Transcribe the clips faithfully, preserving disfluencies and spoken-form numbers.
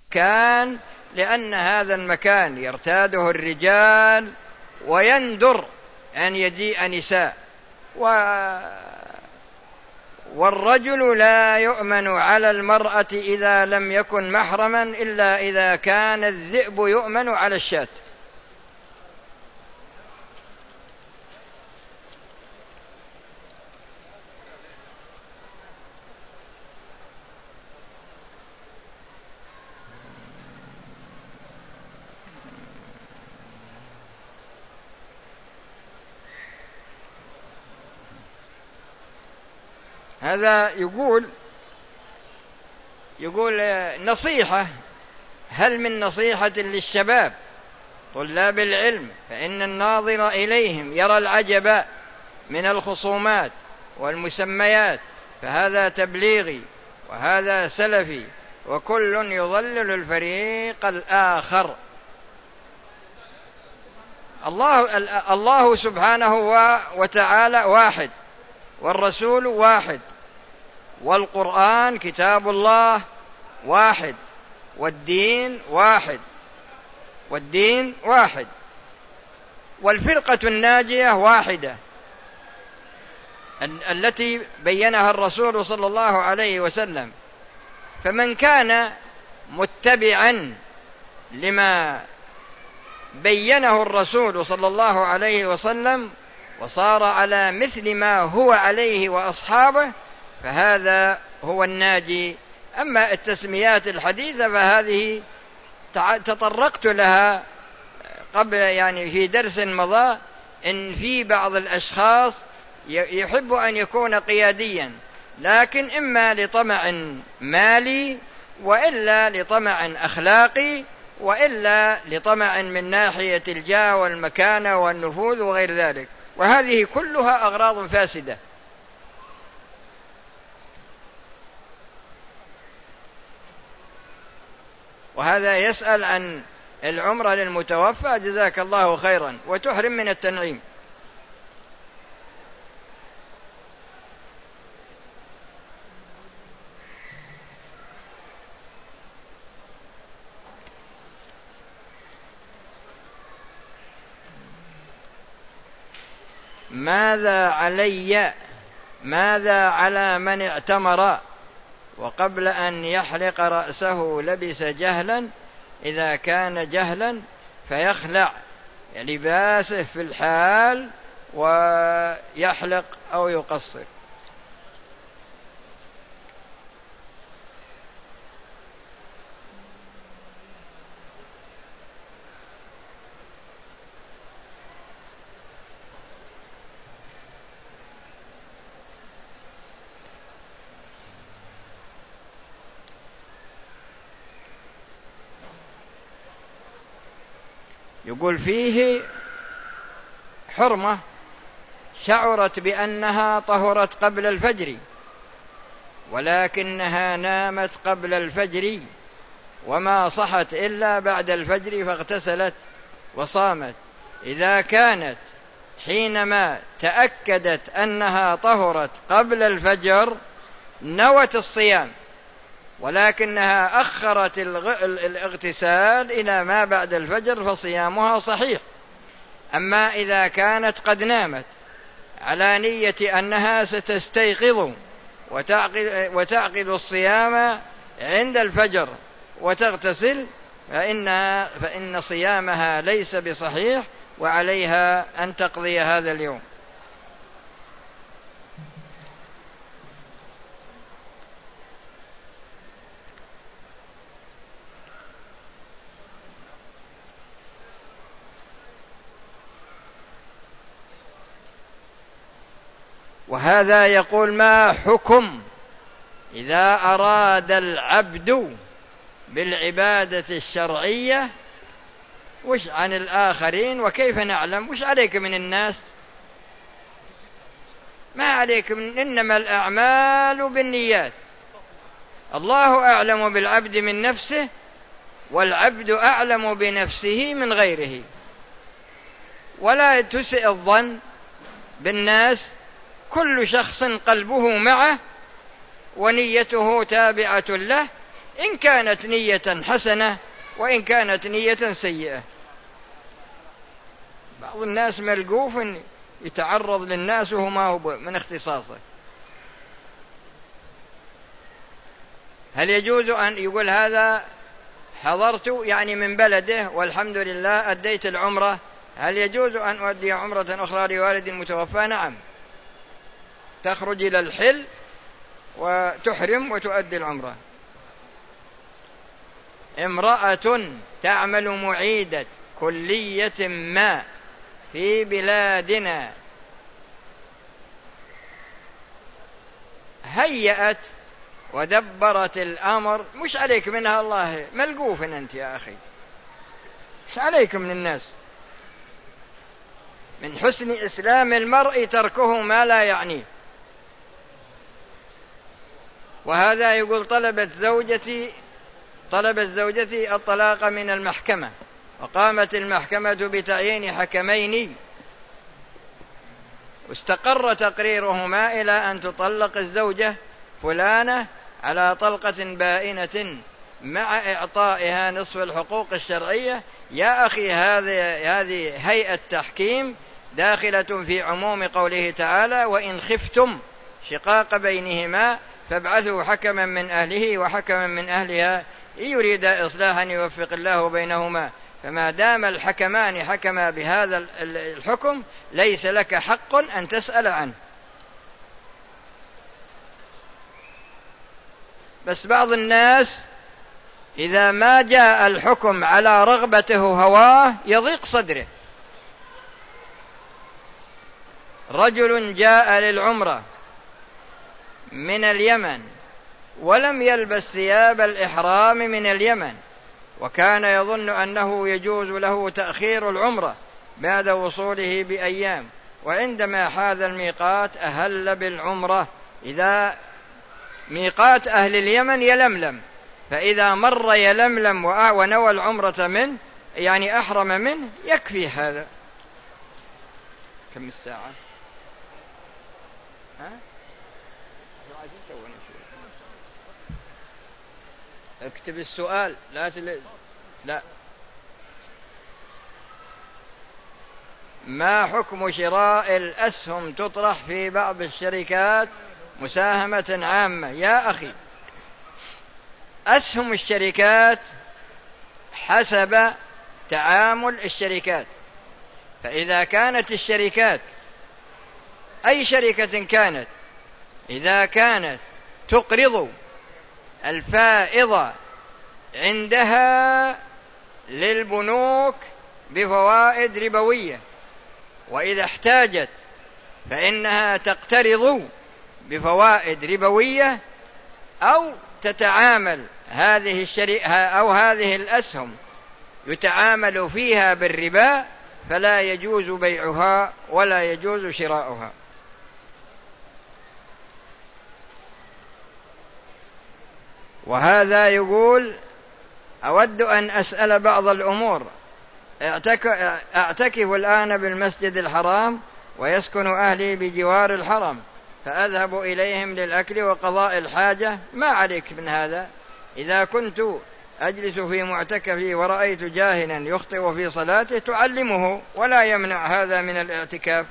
كان لأن هذا المكان يرتاده الرجال ويندر أن يجيء نساء، والرجل لا يؤمن على المرأة إذا لم يكن محرما إلا إذا كان الذئب يؤمن على الشاة. هذا يقول يقول نصيحة: هل من نصيحة للشباب طلاب العلم فإن الناظر إليهم يرى العجب من الخصومات والمسميات، فهذا تبليغي وهذا سلفي وكل يضلل الفريق الآخر. الله, الله سبحانه وتعالى واحد، والرسول واحد، والقرآن كتاب الله واحد، والدين واحد، والدين واحد، والفرقة الناجية واحدة التي بينها الرسول صلى الله عليه وسلم. فمن كان متبعا لما بينه الرسول صلى الله عليه وسلم وصار على مثل ما هو عليه وأصحابه فهذا هو الناجي. أما التسميات الحديثة فهذه تطرقت لها قبل، يعني في درس مضى، إن في بعض الأشخاص يحب أن يكون قياديا، لكن إما لطمع مالي، وإلا لطمع أخلاقي، وإلا لطمع من ناحية الجاه والمكانة والنفوذ وغير ذلك، وهذه كلها أغراض فاسدة. وهذا يسأل عن العمرة للمتوفى، جزاك الله خيرا، وتحرم من التنعيم. ماذا علي ماذا على من اعتمر وقبل أن يحلق رأسه لبس جهلا، إذا كان جهلا فيخلع لباسه في الحال ويحلق أو يقصر؟ يقول فيه حرمة شعرت بأنها طهرت قبل الفجر ولكنها نامت قبل الفجر وما صحت إلا بعد الفجر فاغتسلت وصامت. إذا كانت حينما تأكدت أنها طهرت قبل الفجر نوت الصيام، ولكنها أخرت الاغتسال إلى ما بعد الفجر فصيامها صحيح. أما إذا كانت قد نامت على نية أنها ستستيقظ وتعقد, وتعقد الصيام عند الفجر وتغتسل فإنها فإن صيامها ليس بصحيح، وعليها أن تقضي هذا اليوم. وهذا يقول: ما حكم إذا أراد العبد بالعبادة الشرعية وش عن الآخرين، وكيف نعلم؟ وش عليك من الناس؟ ما عليك من، إنما الأعمال بالنيات. الله أعلم بالعبد من نفسه، والعبد أعلم بنفسه من غيره. ولا تسئ الظن بالناس، كل شخص قلبه معه ونيته تابعة له، إن كانت نية حسنة وإن كانت نية سيئة. بعض الناس ملقوف يتعرض للناس وهو ما هو من اختصاصه. هل يجوز أن يقول هذا حضرت يعني من بلده والحمد لله أديت العمرة، هل يجوز أن أؤدي عمرة أخرى لوالد متوفى؟ نعم، تخرج إلى الحل وتحرم وتؤدي العمرة. امرأة تعمل معيدة كلية ما في بلادنا هيأت ودبرت الأمر، مش عليك منها الله، ملقوف أنت يا أخي، مش عليك من الناس. من حسن إسلام المرء تركه ما لا يعنيه. وهذا يقول طلبت زوجتي طلبت زوجتي الطلاق من المحكمة، وقامت المحكمة بتعيين حكمين، واستقر تقريرهما إلى أن تطلق الزوجة فلانة على طلقة بائنة مع إعطائها نصف الحقوق الشرعية. يا أخي، هذه هذه هيئة تحكيم داخلة في عموم قوله تعالى: وإن خفتم شقاق بينهما فابعثوا حكما من أهله وحكما من أهلها إن يريد إصلاحا يوفق الله بينهما. فما دام الحكمان حكما بهذا الحكم ليس لك حق أن تسأل عنه. بس بعض الناس إذا ما جاء الحكم على رغبته هواه يضيق صدره. رجل جاء للعمرة من اليمن ولم يلبس ثياب الإحرام من اليمن، وكان يظن أنه يجوز له تأخير العمرة بعد وصوله بأيام، وعندما حاذ الميقات أهل بالعمرة. إذا ميقات أهل اليمن يلملم، فإذا مر يلملم ونوى العمرة منه يعني أحرم منه يكفي هذا. كم الساعة؟ ها؟ اكتب السؤال. لا تل... لا. ما حكم شراء الأسهم تطرح في بعض الشركات مساهمة عامة؟ يا أخي، أسهم الشركات حسب تعامل الشركات. فإذا كانت الشركات أي شركة كانت إذا كانت تقرض الفائضة عندها للبنوك بفوائد ربوية، وإذا احتاجت فإنها تقترض بفوائد ربوية، أو تتعامل هذه الشركة أو هذه الأسهم يتعامل فيها بالربا، فلا يجوز بيعها ولا يجوز شراؤها. وهذا يقول: أود أن أسأل بعض الأمور. أعتكف الآن بالمسجد الحرام ويسكن أهلي بجوار الحرم، فأذهب إليهم للأكل وقضاء الحاجة. ما عليك من هذا. إذا كنت أجلس في معتكفي ورأيت جاهلا يخطئ في صلاته تعلمه، ولا يمنع هذا من الاعتكاف.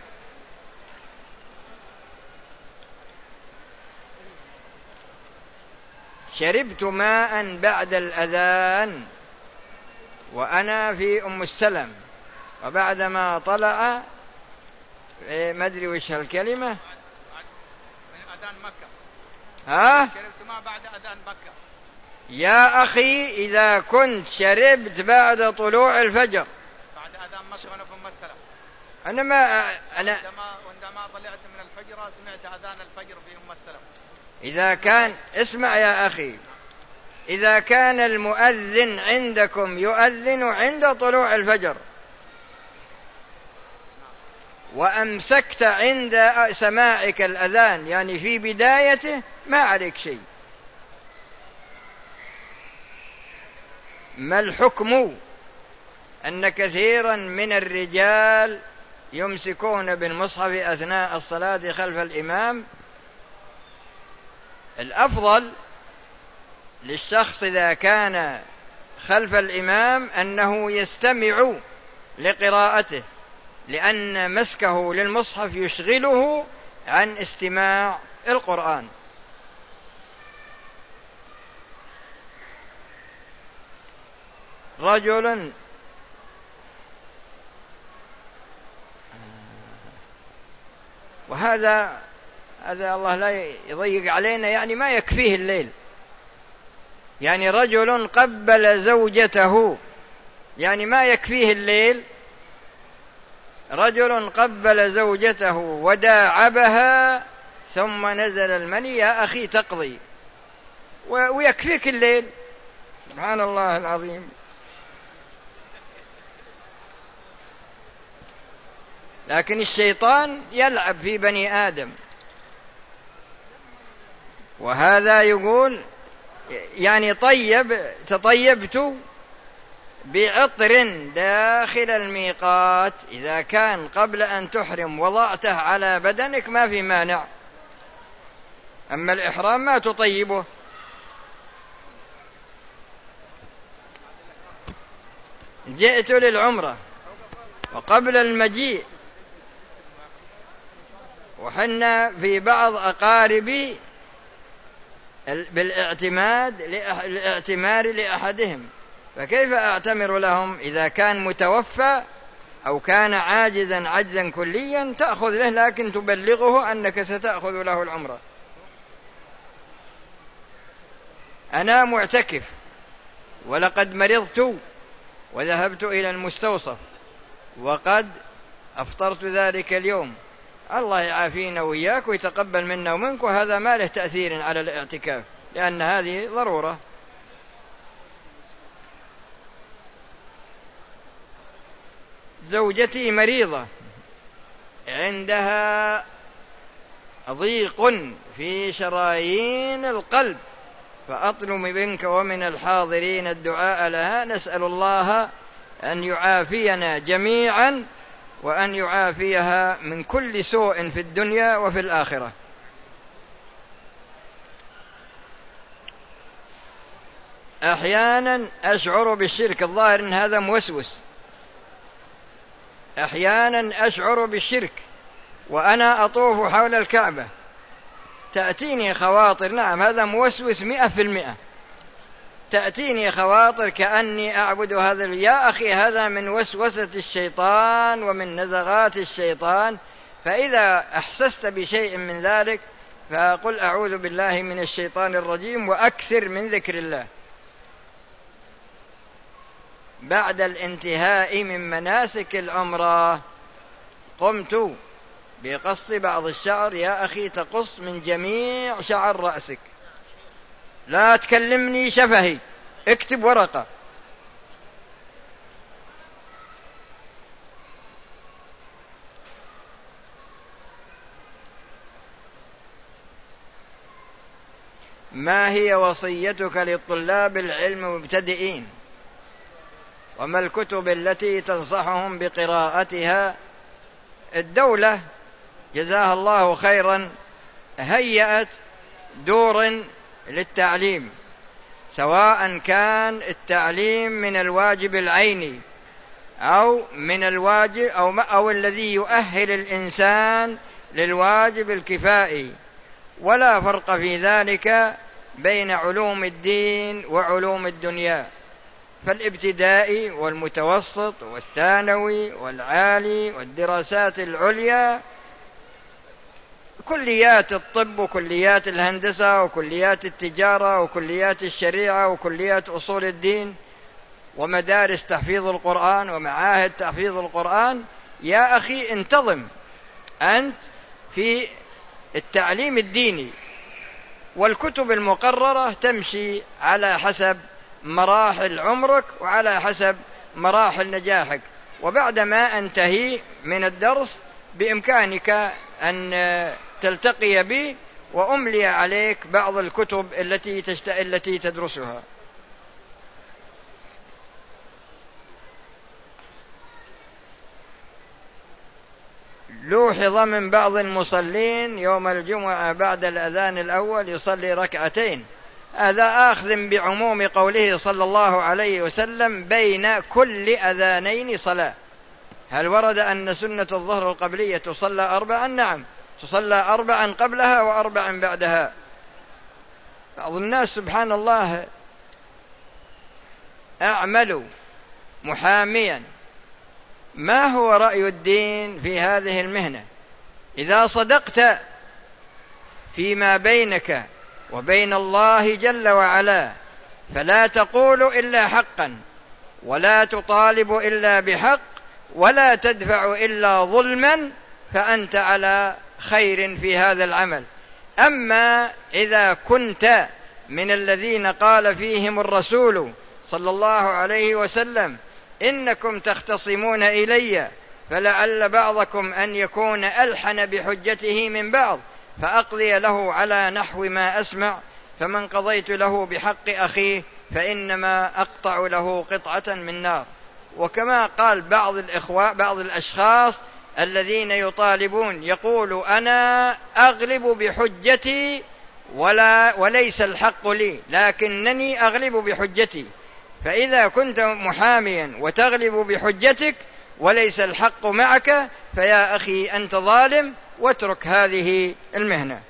شربت ماء بعد الأذان وأنا في أم السلم، وبعدما طلع ما أدري وش هالكلمة، من أذان مكة. ها؟ شربت ماء بعد أذان مكة. يا أخي، إذا كنت شربت بعد طلوع الفجر بعد أذان مكة وأنا في أم السلم، أنا ما أنا عندما عندما طلعت من الفجر سمعت أذان الفجر في أم السلم. إذا كان اسمع يا أخي، إذا كان المؤذن عندكم يؤذن عند طلوع الفجر وأمسكت عند سماعك الأذان يعني في بدايته، ما عليك شيء. ما الحكم أن كثيرا من الرجال يمسكون بالمصحف أثناء الصلاة خلف الإمام؟ الأفضل للشخص إذا كان خلف الإمام أنه يستمع لقراءته، لأن مسكه للمصحف يشغله عن استماع القرآن. رجل وهذا هذا الله لا يضيق علينا، يعني ما يكفيه الليل. يعني رجل قبل زوجته، يعني ما يكفيه الليل. رجل قبل زوجته وداعبها ثم نزل المني، يا أخي تقضي ويكفيك الليل. سبحان الله العظيم. لكن الشيطان يلعب في بني آدم، وهذا يقول يعني طيب تطيبت بعطر داخل الميقات، إذا كان قبل أن تحرم وضعته على بدنك ما في مانع، أما الإحرام ما تطيبه. جئت للعمرة وقبل المجيء، وحنا في بعض أقاربي بالاعتماد الاعتمار لأحدهم، فكيف أعتمر لهم إذا كان متوفى أو كان عاجزا عجزا كليا؟ تأخذ له لكن تبلغه أنك ستأخذ له العمرة. أنا معتكف ولقد مرضت وذهبت إلى المستوصف وقد أفطرت ذلك اليوم، الله يعافينا وإياك ويتقبل منا ومنك، وهذا ما له تأثير على الاعتكاف لأن هذه ضرورة. زوجتي مريضة عندها ضيق في شرايين القلب، فأطلب منك ومن الحاضرين الدعاء لها، نسأل الله أن يعافينا جميعا وأن يعافيها من كل سوء في الدنيا وفي الآخرة. أحيانا أشعر بالشرك، الظاهر أن هذا موسوس، أحيانا أشعر بالشرك وأنا أطوف حول الكعبة، تأتيني خواطر، نعم هذا موسوس مئة في المئة، تأتيني خواطر كأني أعبد هذا. يا أخي هذا من وسوسة الشيطان ومن نزغات الشيطان، فإذا أحسست بشيء من ذلك فقل أعوذ بالله من الشيطان الرجيم وأكثر من ذكر الله. بعد الانتهاء من مناسك العمرة قمت بقص بعض الشعر، يا أخي تقص من جميع شعر رأسك، لا تكلمني شفهي، اكتب ورقة. ما هي وصيتك للطلاب العلم المبتدئين؟ وما الكتب التي تنصحهم بقراءتها؟ الدولة جزاها الله خيرا هيأت دور للتعليم، سواء كان التعليم من الواجب العيني أو من الواجب أو, أو الذي يؤهل الإنسان للواجب الكفائي، ولا فرق في ذلك بين علوم الدين وعلوم الدنيا. فالابتدائي والمتوسط والثانوي والعالي والدراسات العليا، كليات الطب وكليات الهندسة وكليات التجارة وكليات الشريعة وكليات أصول الدين ومدارس تحفيظ القرآن ومعاهد تحفيظ القرآن، يا أخي انتظم أنت في التعليم الديني، والكتب المقررة تمشي على حسب مراحل عمرك وعلى حسب مراحل نجاحك. وبعدما أنتهي من الدرس بإمكانك أن تلتقي بي وأملي عليك بعض الكتب التي تشت... التي تدرسها. لوحظ من بعض المصلين يوم الجمعة بعد الأذان الأول يصلي ركعتين هذا آخذ بعموم قوله صلى الله عليه وسلم بين كل أذانين صلاة. هل ورد أن سنة الظهر القبلية تصلى أربعا؟ نعم، تصلى أربعا قبلها وأربعا بعدها. بعض الناس سبحان الله أعملوا محاميا. ما هو رأي الدين في هذه المهنة؟ إذا صدقت فيما بينك وبين الله جل وعلا فلا تقول إلا حقا، ولا تطالب إلا بحق، ولا تدفع إلا ظلما، فأنت على خير في هذا العمل. أما إذا كنت من الذين قال فيهم الرسول صلى الله عليه وسلم إنكم تختصمون إلي فلعل بعضكم أن يكون ألحن بحجته من بعض فأقضي له على نحو ما أسمع، فمن قضيت له بحق أخيه فإنما أقطع له قطعة من نار. وكما قال بعض الإخوة بعض الأشخاص الذين يطالبون يقول أنا أغلب بحجتي ولا وليس الحق لي، لكنني أغلب بحجتي. فإذا كنت محاميا وتغلب بحجتك وليس الحق معك فيا أخي أنت ظالم، واترك هذه المهنة.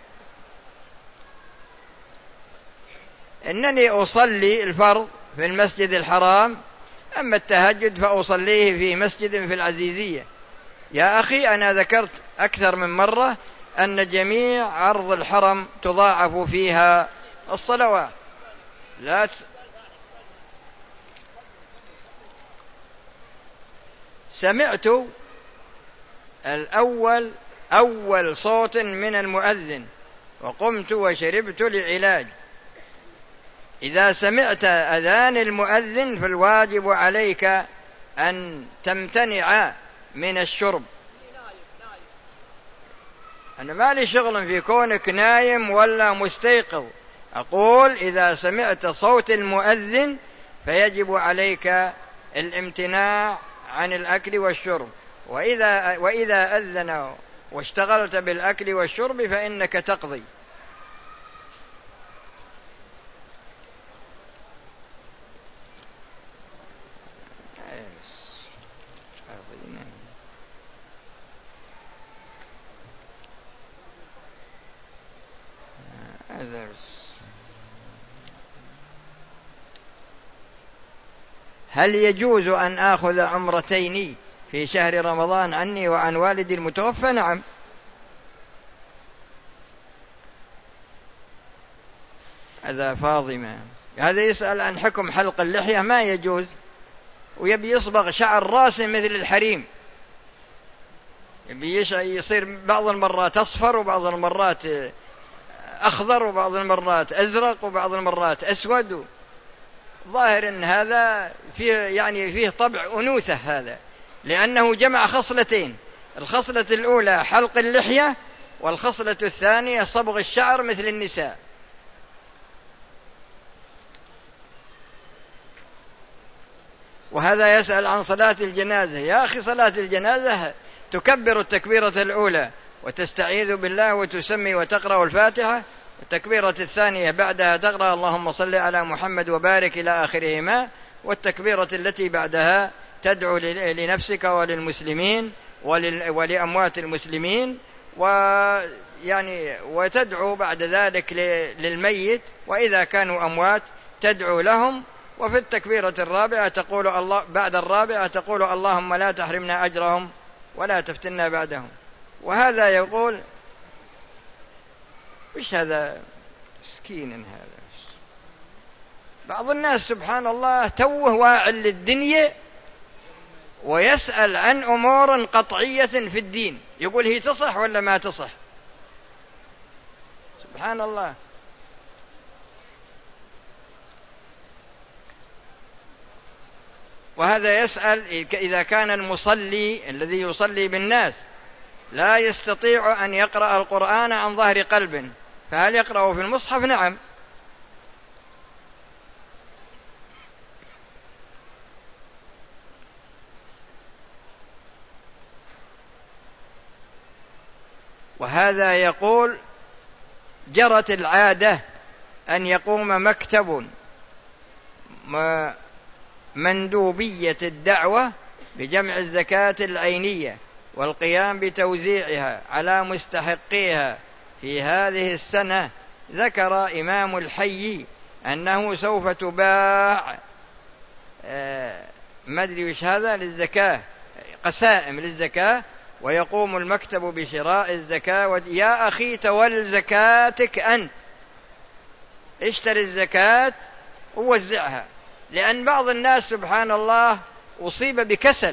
إنني أصلي الفرض في المسجد الحرام، أما التهجد فأصليه في مسجد في العزيزية. يا أخي أنا ذكرت أكثر من مرة أن جميع أرض الحرم تضاعف فيها الصلوات. لا ت... سمعت الأول أول صوت من المؤذن وقمت وشربت لعلاج. إذا سمعت أذان المؤذن فالواجب عليك أن تمتنع من الشرب. أنا ما لي شغل في كونك نايم ولا مستيقظ، أقول إذا سمعت صوت المؤذن فيجب عليك الامتناع عن الأكل والشرب. وإذا, وإذا أذن واشتغلت بالأكل والشرب فإنك تقضي. هل يجوز أن آخذ عمرتين في شهر رمضان عني وعن والدي المتوفى؟ نعم. هذا فاضمة هذا يسأل عن حكم حلق اللحية. ما يجوز، ويبي يصبغ شعر راسه مثل الحريم، يبي يصير بعض المرات أصفر وبعض المرات أخضر وبعض المرات أزرق وبعض المرات أسود. ظاهر أن هذا فيه يعني فيه طبع أنوثة، هذا لأنه جمع خصلتين، الخصلة الأولى حلق اللحية والخصلة الثانية صبغ الشعر مثل النساء. وهذا يسأل عن صلاة الجنازة. يا أخي صلاة الجنازة تكبر التكبيرة الأولى وتستعيذ بالله وتسمي وتقرأ الفاتحة، التكبيرة الثانية بعدها تقرأ اللهم صل على محمد وبارك إلى آخرهما، والتكبيرة التي بعدها تدعو لنفسك وللمسلمين ولأموات المسلمين، ويعني وتدعو بعد ذلك للميت، وإذا كانوا أموات تدعو لهم. وفي التكبيرة الرابعة تقول الله بعد الرابعة تقول اللهم لا تحرمنا أجرهم ولا تفتنا بعدهم. وهذا يقول وش هذا مسكين هذا. بعض الناس سبحان الله توه واعٍ للدنيا ويسأل عن أمور قطعية في الدين، يقول هي تصح ولا ما تصح. سبحان الله. وهذا يسأل إذا كان المصلي الذي يصلي بالناس لا يستطيع أن يقرأ القرآن عن ظهر قلب فهل يقرأه في المصحف؟ نعم. وهذا يقول جرت العادة أن يقوم مكتب مندوبية الدعوة بجمع الزكاة العينية والقيام بتوزيعها على مستحقيها في هذه السنة. ذكر إمام الحي أنه سوف تباع آه ما أدري وش هذا للزكاة، قسائم للزكاة، ويقوم المكتب بشراء الزكاة. يا أخي تول زكاتك أنت، اشتري الزكاة ووزعها، لأن بعض الناس سبحان الله أصيب بكسل،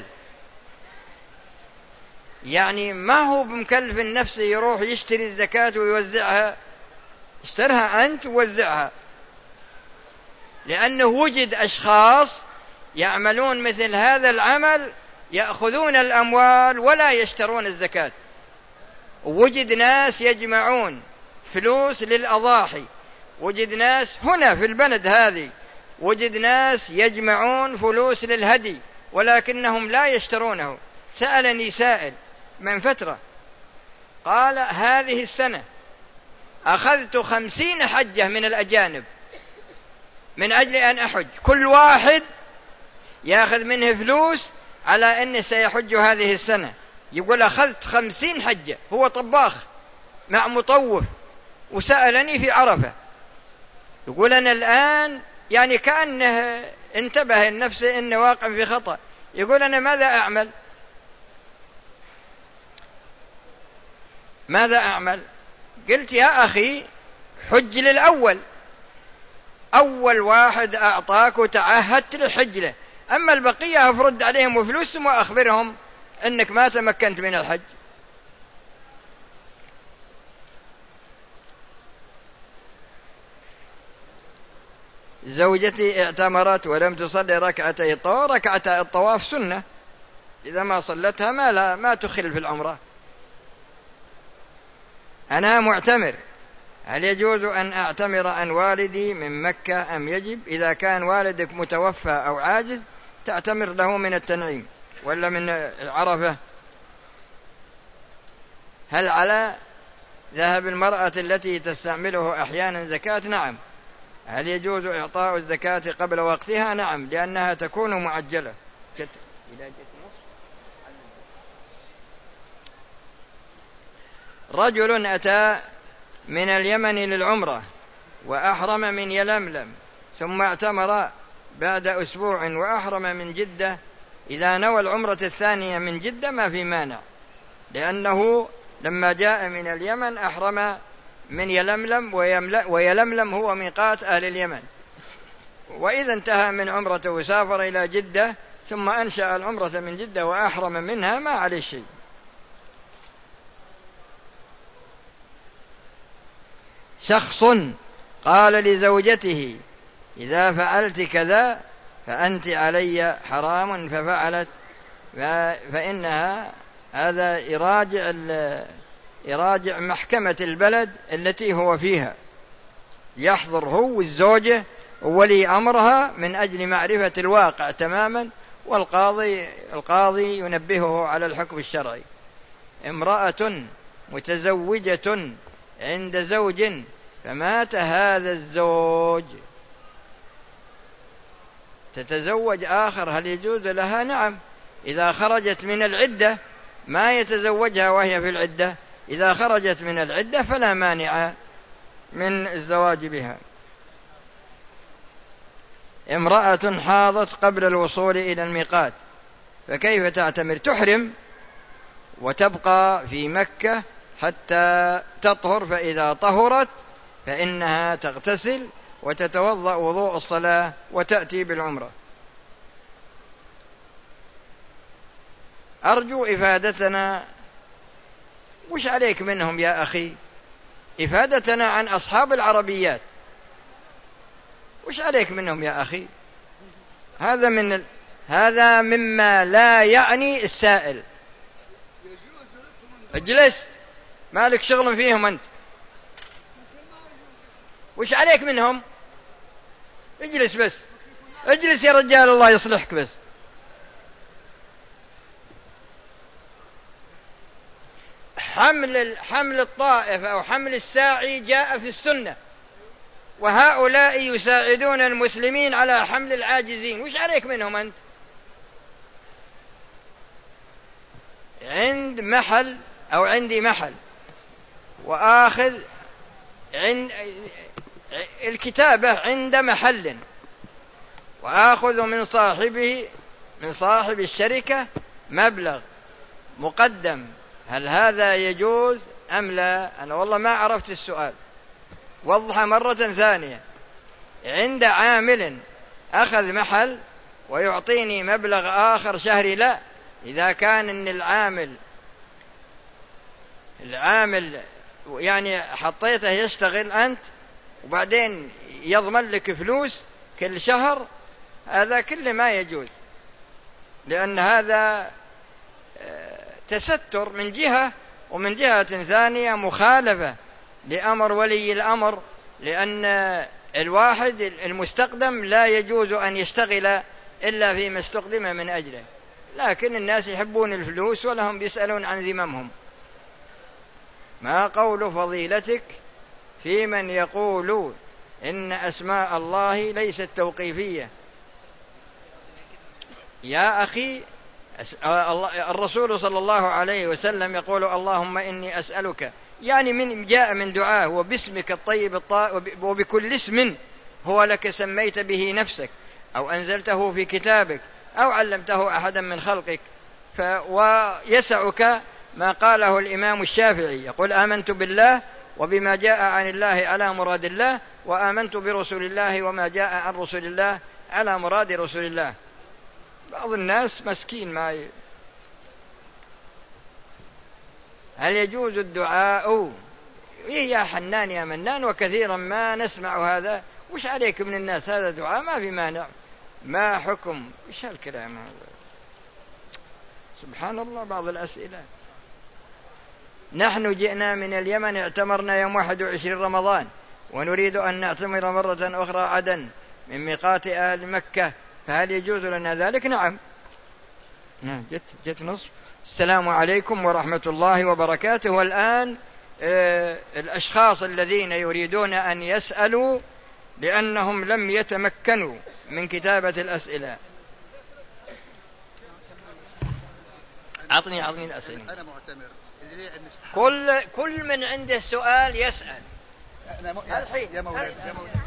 يعني ما هو بمكلف النفس يروح يشتري الزكاة ويوزعها، اشترها أنت ووزعها، لأنه وجد أشخاص يعملون مثل هذا العمل يأخذون الأموال ولا يشترون الزكاة. وجد ناس يجمعون فلوس للأضاحي، وجد ناس هنا في البلد هذه وجد ناس يجمعون فلوس للهدي ولكنهم لا يشترونه. سألني سائل من فترة قال هذه السنة أخذت خمسين حجة من الأجانب من أجل أن أحج، كل واحد يأخذ منه فلوس على أنه سيحج هذه السنة. يقول أخذت خمسين حجة، هو طباخ مع مطوف، وسألني في عرفة يقول أنا الآن يعني كأنه انتبه لنفسه أنه واقع في خطأ، يقول أنا ماذا أعمل ماذا أعمل قلت يا أخي حج للأول، أول واحد أعطاك وتعهدت للحج له، أما البقية أفرد عليهم فلوسهم وأخبرهم أنك ما تمكنت من الحج. زوجتي اعتمرت ولم تصلي ركعتي الطواف، ركعتي الطواف سنة، إذا ما صلتها ما, لا ما تخل في العمرة. أنا معتمر، هل يجوز أن أعتمر عن والدي من مكة أم يجب؟ إذا كان والدك متوفى أو عاجز تعتمر له من التنعيم ولا من عرفة. هل على ذهب المرأة التي تستعمله أحيانا زكاة؟ نعم. هل يجوز إعطاء الزكاة قبل وقتها؟ نعم، لأنها تكون معجلة. رجل أتى من اليمن للعمرة وأحرم من يلملم ثم اعتمر بعد أسبوع وأحرم من جدة، إذا نوى العمرة الثانية من جدة ما في مانع، لأنه لما جاء من اليمن أحرم من يلملم، ويلملم هو ميقات أهل اليمن، وإذا انتهى من عمرته وسافر إلى جدة ثم أنشأ العمرة من جدة وأحرم منها ما عليه شيء. شخص قال لزوجته إذا فعلت كذا فأنت علي حرام ففعلت، فإنها هذا يراجع يراجع محكمة البلد التي هو فيها، يحضر هو والزوجة وولي أمرها من أجل معرفة الواقع تماما، والقاضي القاضي ينبهه على الحكم الشرعي. امرأة متزوجة عند زوج فمات هذا الزوج تتزوج آخر، هل يجوز لها؟ نعم، إذا خرجت من العدة ما يتزوجها وهي في العدة، إذا خرجت من العدة فلا مانع من الزواج بها. امرأة حاضت قبل الوصول إلى الميقات فكيف تعتمر؟ تحرم وتبقى في مكة حتى تطهر، فإذا طهرت فإنها تغتسل وتتوضأ وضوء الصلاة وتأتي بالعمرة. أرجو إفادتنا، وش عليك منهم يا أخي؟ إفادتنا عن أصحاب العربيات، وش عليك منهم يا أخي؟ هذا من ال... هذا مما لا يعني السائل. اجلس، مالك شغل فيهم أنت، وش عليك منهم؟ اجلس بس، اجلس يا رجال الله يصلحك بس. حمل حمل الطائف أو حمل الساعي جاء في السنة، وهؤلاء يساعدون المسلمين على حمل العاجزين، وش عليك منهم أنت؟ عند محل أو عندي محل وآخذ عند الكتابة عند محل وآخذ من صاحبه من صاحب الشركة مبلغ مقدم، هل هذا يجوز أم لا؟ أنا والله ما عرفت السؤال، وضح مرة ثانية. عند عامل أخذ محل ويعطيني مبلغ آخر شهري، لا. إذا كان إن العامل العامل يعني حطيته يشتغل أنت وبعدين يضمن لك فلوس كل شهر، هذا كله ما يجوز، لأن هذا تستر من جهة، ومن جهة ثانية مخالفة لأمر ولي الأمر، لأن الواحد المستقدم لا يجوز أن يشتغل إلا فيما استقدم من أجله، لكن الناس يحبون الفلوس ولهم بيسألون عن ذممهم. ما قول فضيلتك في من يقول إن أسماء الله ليست توقيفية؟ يا أخي، الرسول صلى الله عليه وسلم يقول اللهم إني أسألك، يعني من جاء من دعاه وباسمك الطيب الطاهر وبكل اسم هو لك سميت به نفسك أو أنزلته في كتابك أو علمته أحدا من خلقك. ف ويسعك ما قاله الإمام الشافعي، يقول آمنت بالله وبما جاء عن الله على مراد الله، وآمنت برسول الله وما جاء عن رسول الله على مراد رسول الله. بعض الناس مسكين ما ي... هل يجوز الدعاء يا حنان يا منان؟ وكثيرا ما نسمع هذا، وش عليك من الناس؟ هذا دعاء ما في مانع، ما حكم؟ وش هالكلام هذا؟ سبحان الله. بعض الأسئلة، نحن جئنا من اليمن، اعتمرنا يوم واحد وعشرين رمضان ونريد أن نعتمر مرة أخرى عدن من ميقات أهل مكة، فهل يجوز لنا ذلك؟ نعم. جت جت نصف. السلام عليكم ورحمة الله وبركاته. والآن آه الأشخاص الذين يريدون أن يسألوا لأنهم لم يتمكنوا من كتابة الأسئلة، أعطني أعطني الأسئلة. أنا معتمر. كل كل من عنده سؤال يسأل. الحين يا مولانا.